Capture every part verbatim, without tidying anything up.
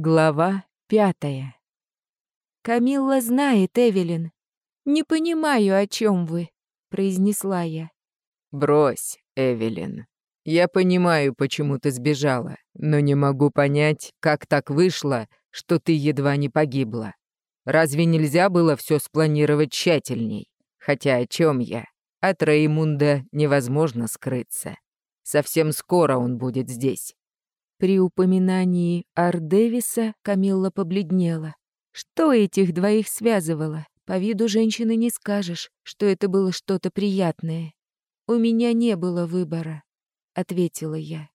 Глава пятая. «Камилла знает, Эвелин. Не понимаю, о чем вы», — произнесла я. «Брось, Эвелин. Я понимаю, почему ты сбежала, но не могу понять, как так вышло, что ты едва не погибла. Разве нельзя было все спланировать тщательней? Хотя о чем я? От Реймунда невозможно скрыться. Совсем скоро он будет здесь». При упоминании Ардевиса Камилла побледнела. Что этих двоих связывало? По виду женщины не скажешь, что это было что-то приятное. «У меня не было выбора», — ответила я.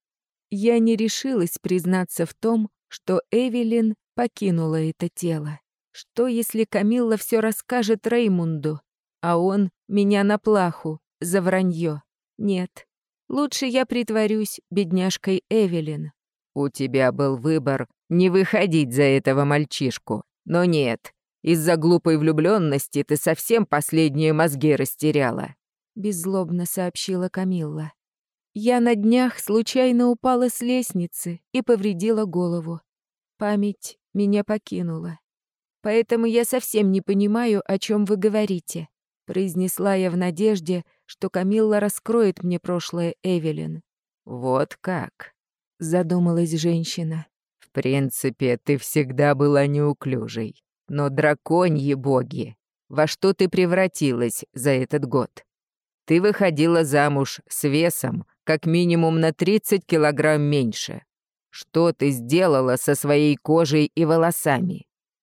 Я не решилась признаться в том, что Эвелин покинула это тело. Что, если Камилла все расскажет Реймунду, а он меня на плаху за вранье? Нет, лучше я притворюсь бедняжкой Эвелин. «У тебя был выбор не выходить за этого мальчишку. Но нет, из-за глупой влюбленности ты совсем последние мозги растеряла», — беззлобно сообщила Камилла. Я на днях случайно упала с лестницы и повредила голову. Память меня покинула. «Поэтому я совсем не понимаю, о чем вы говорите», — произнесла я в надежде, что Камилла раскроет мне прошлое Эвелин. «Вот как?» — задумалась женщина. «В принципе, ты всегда была неуклюжей. Но драконьи боги, во что ты превратилась за этот год? Ты выходила замуж с весом как минимум на тридцать килограмм меньше. Что ты сделала со своей кожей и волосами?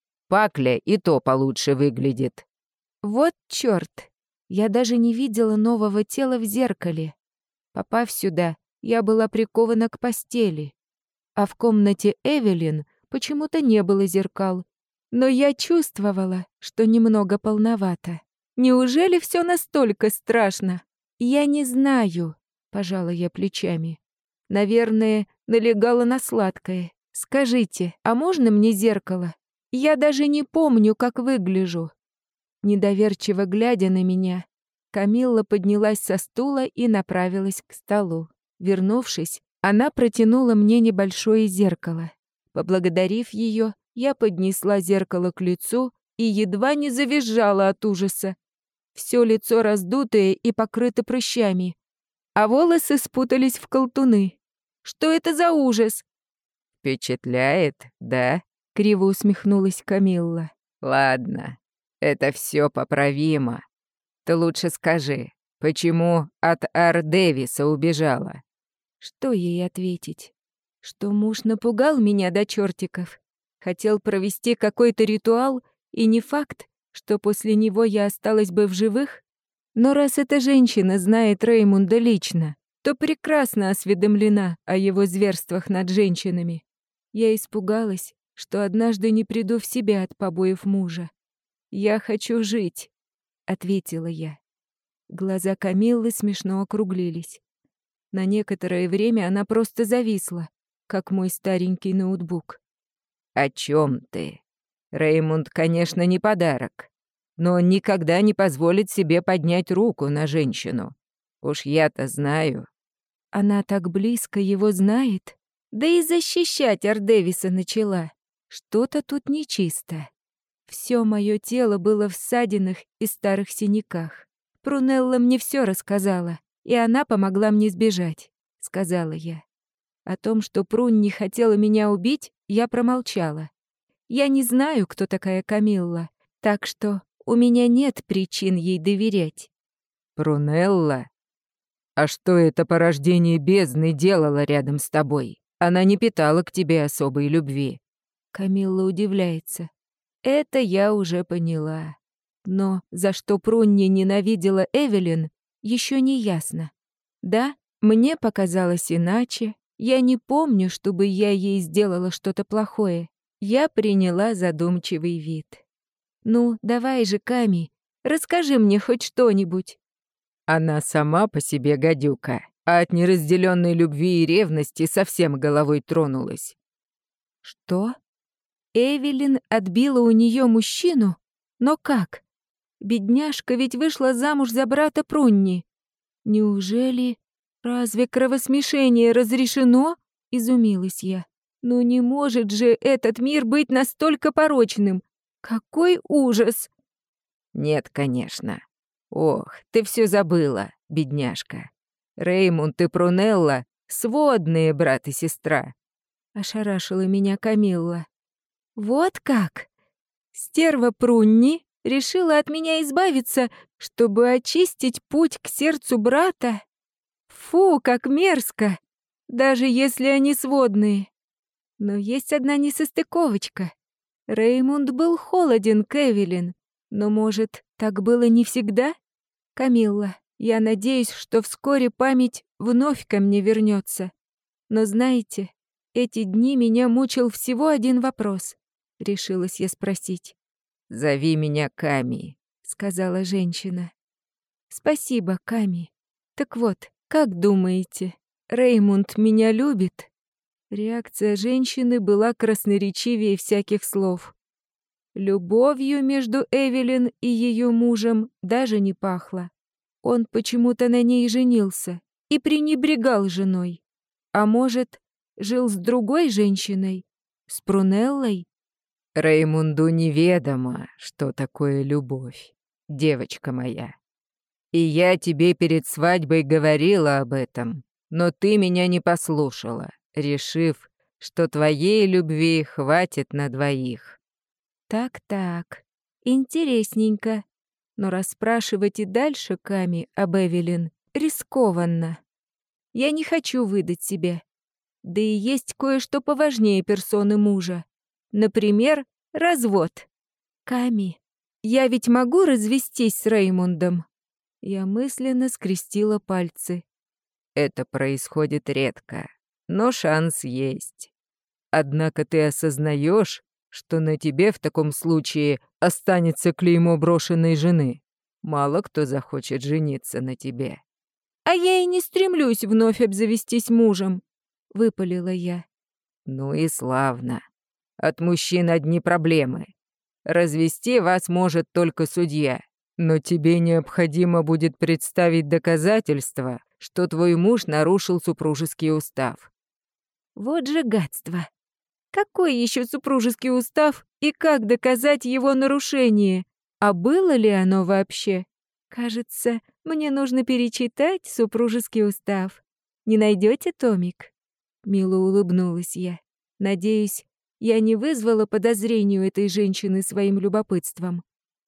Пакля и то получше выглядит». Вот чёрт! Я даже не видела нового тела в зеркале. Попав сюда, я была прикована к постели. А в комнате Эвелин почему-то не было зеркал. Но я чувствовала, что немного полновато. Неужели все настолько страшно? Я не знаю, пожала я плечами. Наверное, налегала на сладкое. Скажите, а можно мне зеркало? Я даже не помню, как выгляжу. Недоверчиво глядя на меня, Камилла поднялась со стула и направилась к столу. Вернувшись, она протянула мне небольшое зеркало. Поблагодарив ее, я поднесла зеркало к лицу и едва не завизжала от ужаса. Все лицо раздутое и покрыто прыщами, а волосы спутались в колтуны. Что это за ужас? «Впечатляет, да?» — криво усмехнулась Камилла. «Ладно, это все поправимо. Ты лучше скажи, почему от Ардевиса убежала?» Что ей ответить? Что муж напугал меня до чертиков? Хотел провести какой-то ритуал, и не факт, что после него я осталась бы в живых? Но раз эта женщина знает Реймунда лично, то прекрасно осведомлена о его зверствах над женщинами. Я испугалась, что однажды не приду в себя от побоев мужа. «Я хочу жить», — ответила я. Глаза Камиллы смешно округлились. На некоторое время она просто зависла, как мой старенький ноутбук. «О чем ты? Реймунд, конечно, не подарок, но он никогда не позволит себе поднять руку на женщину. Уж я-то знаю». Она так близко его знает, да и защищать Ардевиса начала. Что-то тут нечисто. Все мое тело было в ссадинах и старых синяках. Прунелла мне все рассказала, и она помогла мне сбежать, сказала я. О том, что Прун не хотела меня убить, я промолчала. Я не знаю, кто такая Камилла, так что у меня нет причин ей доверять. «Прунелла? А что это порождение бездны делало рядом с тобой? Она не питала к тебе особой любви». Камилла удивляется. Это я уже поняла. Но за что Прунни ненавидела Эвелин, еще не ясно. Да, мне показалось иначе. Я не помню, чтобы я ей сделала что-то плохое. Я приняла задумчивый вид. «Ну, давай же, Ками, расскажи мне хоть что-нибудь». Она сама по себе гадюка, а от неразделенной любви и ревности совсем головой тронулась. «Что? Эвелин отбила у нее мужчину? Но как? Бедняжка ведь вышла замуж за брата Прунни. Неужели... Разве кровосмешение разрешено?» — изумилась я. Ну не может же этот мир быть настолько порочным! Какой ужас!» «Нет, конечно. Ох, ты все забыла, бедняжка. Реймунд и Прунелла — сводные брат и сестра». Ошарашила меня Камилла. «Вот как? Стерва Прунни решила от меня избавиться, чтобы очистить путь к сердцу брата? Фу, как мерзко! Даже если они сводные. Но есть одна несостыковочка. Реймунд был холоден к Эвелин, но, может, так было не всегда? Камилла, я надеюсь, что вскоре память вновь ко мне вернется. Но знаете, эти дни меня мучил всего один вопрос. Решилась я спросить. «Зови меня Ками», — сказала женщина. «Спасибо, Ками. Так вот, как думаете, Реймунд меня любит?» Реакция женщины была красноречивее всяких слов. Любовью между Эвелин и ее мужем даже не пахло. Он почему-то на ней женился и пренебрегал женой. А может, жил с другой женщиной? С Прунеллой? «Реймунду неведомо, что такое любовь, девочка моя. И я тебе перед свадьбой говорила об этом, но ты меня не послушала, решив, что твоей любви хватит на двоих». Так-так, интересненько. Но расспрашивать и дальше Ками об Эвелин рискованно. Я не хочу выдать себя. Да и есть кое-что поважнее персоны мужа. Например, развод. Ками, я ведь могу развестись с Реймундом? Я мысленно скрестила пальцы. Это происходит редко, но шанс есть. Однако ты осознаешь, что на тебе в таком случае останется клеймо брошенной жены. Мало кто захочет жениться на тебе. А я и не стремлюсь вновь обзавестись мужем, выпалила я. Ну и славно. От мужчин одни проблемы. Развести вас может только судья, но тебе необходимо будет представить доказательства, что твой муж нарушил супружеский устав. Вот же гадство. Какой еще супружеский устав и как доказать его нарушение? А было ли оно вообще? Кажется, мне нужно перечитать супружеский устав. Не найдете, Томик? Мило улыбнулась я. Надеюсь, я не вызвала подозрений у этой женщины своим любопытством.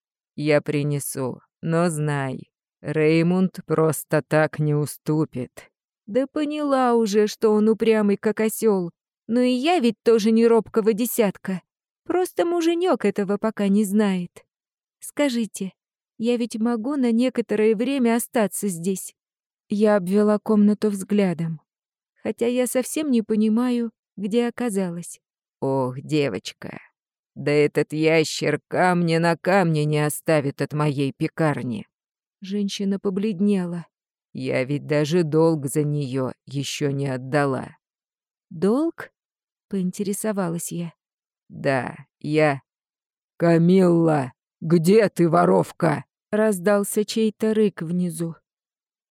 Я принесу, но знай, Реймунд просто так не уступит. Да поняла уже, что он упрямый как осел. Но и я ведь тоже не робкого десятка. Просто муженек этого пока не знает. Скажите, я ведь могу на некоторое время остаться здесь? Я обвела комнату взглядом. Хотя я совсем не понимаю, где оказалась. Ох, девочка, да этот ящер камня на камне не оставит от моей пекарни. Женщина побледнела. Я ведь даже долг за нее еще не отдала. Долг? Поинтересовалась я. Да, я... «Камилла, где ты, воровка?» Раздался чей-то рык внизу.